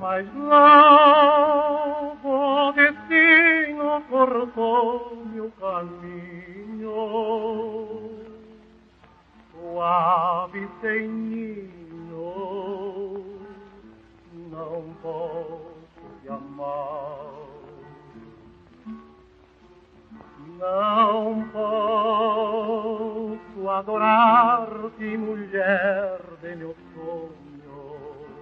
mas logo o destino cortou-me o caminho, suave sem ninho, não posso te amar. Não posso adorar-te, mulher de meu sonho,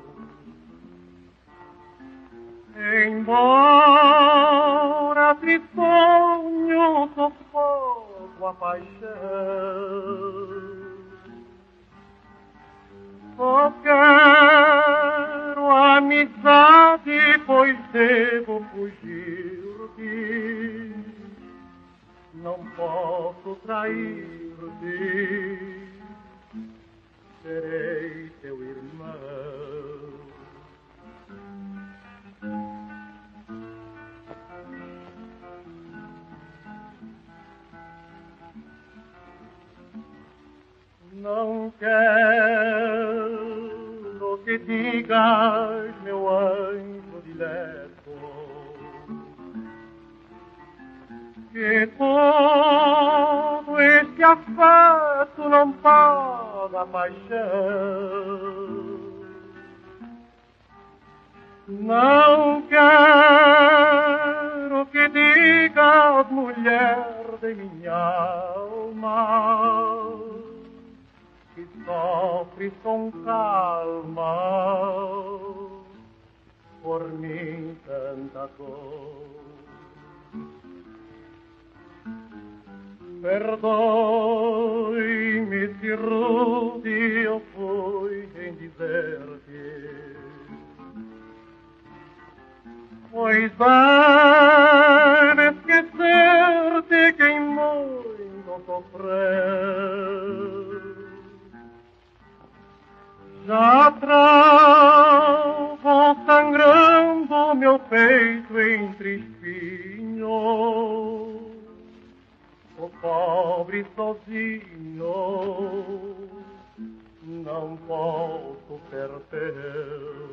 embora te sonho, sufoco a paixão. Só quero amizade, pois devo fugir-te. Não posso trair-te, serei teu irmão. Não quero que digas, meu anjo dileto, que todo este afeto não paga a paixão. Não quero que digas, mulher de minha alma, que sofres com calma por mim tanta dor. Perdoe-me se rude eu fui em dizer-te, pois deve esquecer-te quem muito sofreu. Já travo sangrando meu peito entre espinhos, o pobre sozinho não posso perder.